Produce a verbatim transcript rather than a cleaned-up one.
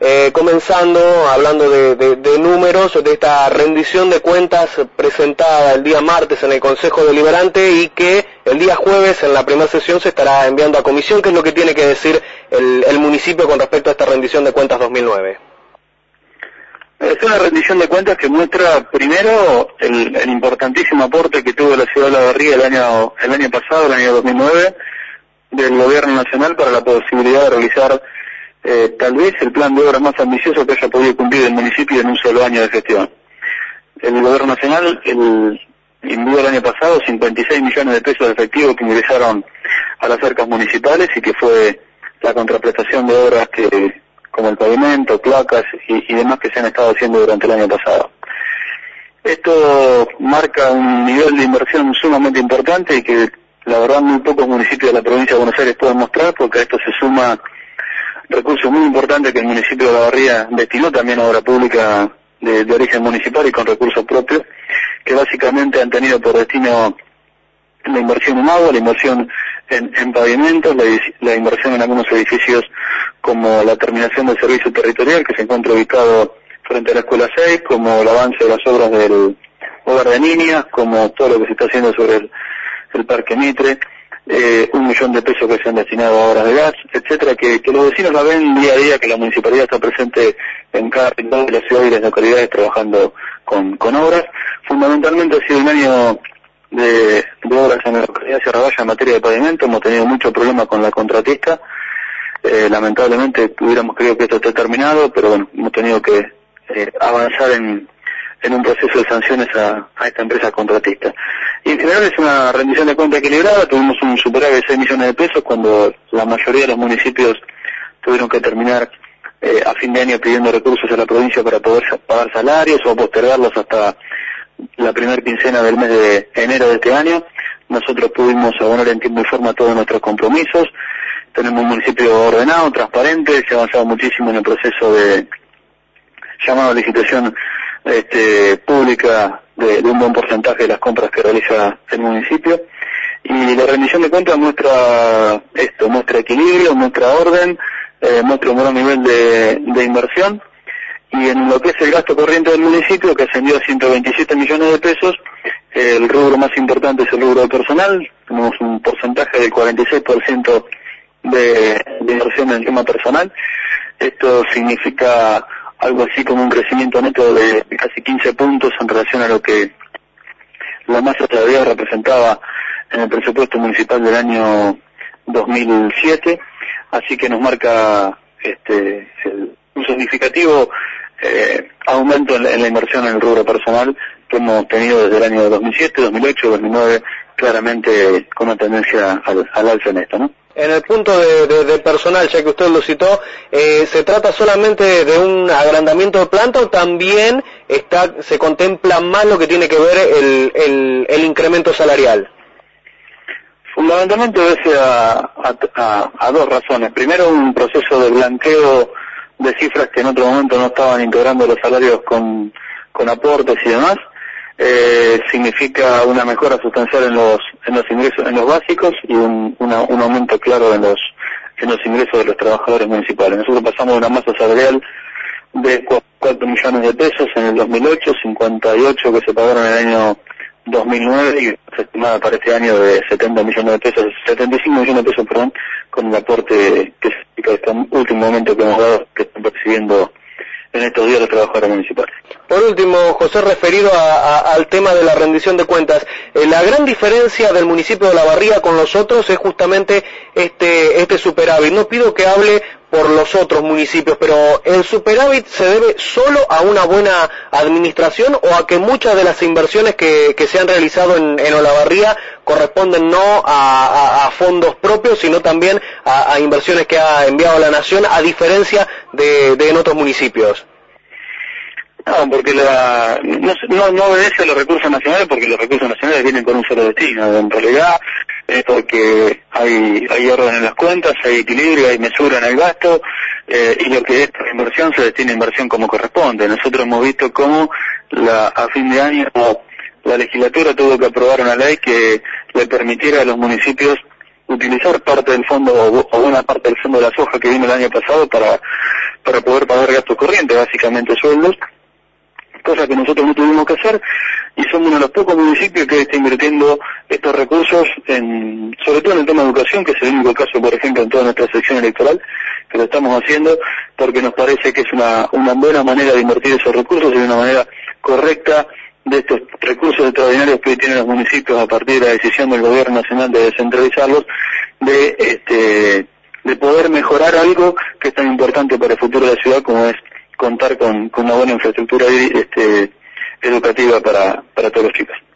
eh, comenzando, hablando de, de, de números, de esta rendición de cuentas presentada el día martes en el Consejo Deliberante y que el día jueves en la primera sesión se estará enviando a comisión. ¿Qué es lo que tiene que decir el, el municipio con respecto a esta rendición de cuentas dos mil nueve? Es una rendición de cuentas que muestra primero el, el importantísimo aporte que tuvo la ciudad de Olavarría el año, el año pasado, el año dos mil nueve, del gobierno nacional para la posibilidad de realizar eh, tal vez el plan de obras más ambicioso que haya podido cumplir el municipio en un solo año de gestión. El gobierno nacional el, envió el año pasado cincuenta y seis millones de pesos de efectivo que ingresaron a las arcas municipales y que fue la contraprestación de obras que, como el pavimento, placas y, y demás que se han estado haciendo durante el año pasado. Esto marca un nivel de inversión sumamente importante y que la verdad muy pocos municipios de la provincia de Buenos Aires pueden mostrar, porque a esto se suma recursos muy importantes que el municipio de Olavarría destinó también a obra pública de, de origen municipal y con recursos propios, que básicamente han tenido por destino la inversión en agua, la inversión en, en pavimentos, la, la inversión en algunos edificios como la terminación del servicio territorial que se encuentra ubicado frente a la Escuela seis, como el avance de las obras del hogar de niñas, como todo lo que se está haciendo sobre el, el Parque Mitre, eh, un millón de pesos que se han destinado a obras de gas, etcétera, que, que los vecinos la ven día a día, que la municipalidad está presente en cada rincón de la ciudad y las localidades trabajando con, con obras. Fundamentalmente ha sido un año de, de obras en la localidad de Sierra Valla en materia de pavimento. Hemos tenido mucho problema con la contratista. Eh, lamentablemente hubiéramos creído que esto está terminado, pero bueno, hemos tenido que eh, avanzar en, en un proceso de sanciones a, a esta empresa contratista. Y en general es una rendición de cuenta equilibrada. Tuvimos un superávit de seis millones de pesos cuando la mayoría de los municipios tuvieron que terminar eh, a fin de año pidiendo recursos a la provincia para poder pagar salarios o postergarlos hasta la primera quincena del mes de enero de este año. Nosotros pudimos abonar en tiempo y forma todos nuestros compromisos. Tenemos un municipio ordenado, transparente, se ha avanzado muchísimo en el proceso de llamado a licitación este, pública de, de un buen porcentaje de las compras que realiza el municipio. Y la rendición de cuentas muestra esto, muestra equilibrio, muestra orden, eh, muestra un buen nivel de, de inversión. Y en lo que es el gasto corriente del municipio, que ascendió a ciento veintisiete millones de pesos, eh, el rubro más importante es el rubro de personal. Tenemos un porcentaje del cuarenta y seis por ciento de, de inversión en el tema personal. Esto significa algo así como un crecimiento neto de casi quince puntos en relación a lo que la masa salarial representaba en el presupuesto municipal del año dos mil siete, así que nos marca este el, un significativo eh, aumento en la, en la inversión en el rubro personal que hemos tenido desde el año dos mil siete, dos mil ocho, dos mil nueve, claramente con una tendencia al, al alza en esto, ¿no? En el punto de, de, de personal, ya que usted lo citó, eh, ¿se trata solamente de un agrandamiento de planta o también está se contempla más lo que tiene que ver el, el, el incremento salarial? Fundamentalmente obedece a, a, a, a dos razones. Primero, un proceso de blanqueo de cifras que en otro momento no estaban integrando los salarios con, con aportes y demás. Eh, significa una mejora sustancial en los en los ingresos, en los básicos, y un, una, un aumento claro en los en los ingresos de los trabajadores municipales. Nosotros pasamos de una masa salarial de cuatro millones de pesos en el dos mil ocho, cincuenta y ocho que se pagaron en el año dos mil nueve y se estimaba para este año de setenta millones de pesos, setenta y cinco millones de pesos, perdón, con el aporte que significa este último momento que hemos dado, que están percibiendo en estos días los trabajadores municipales. Por último, José, referido a, a, al tema de la rendición de cuentas, eh, la gran diferencia del municipio de Olavarría con los otros es justamente este, este superávit. No pido que hable por los otros municipios, pero ¿el superávit se debe solo a una buena administración o a que muchas de las inversiones que, que se han realizado en, en Olavarría corresponden no a, a, a fondos propios, sino también a, a inversiones que ha enviado la Nación, a diferencia de, de en otros municipios? No, porque la, no, no, no obedece a los recursos nacionales, porque los recursos nacionales vienen con un solo destino. En realidad es porque hay, hay orden en las cuentas, hay equilibrio, hay mesura en el gasto, eh, y lo que es para inversión se destina a inversión como corresponde. Nosotros hemos visto cómo la, a fin de año la legislatura tuvo que aprobar una ley que le permitiera a los municipios utilizar parte del fondo o buena parte del fondo de la soja que vino el año pasado para para poder pagar gastos corrientes, básicamente sueldos, cosa que nosotros no tuvimos que hacer, y somos uno de los pocos municipios que está invirtiendo estos recursos, en, sobre todo en el tema de educación, que es el único caso, por ejemplo, en toda nuestra sección electoral, que lo estamos haciendo porque nos parece que es una, una buena manera de invertir esos recursos y una manera correcta de estos recursos extraordinarios que hoy tienen los municipios a partir de la decisión del gobierno nacional de descentralizarlos, de este de poder mejorar algo que es tan importante para el futuro de la ciudad como es contar con, con una buena infraestructura este, educativa para, para todos los chicos.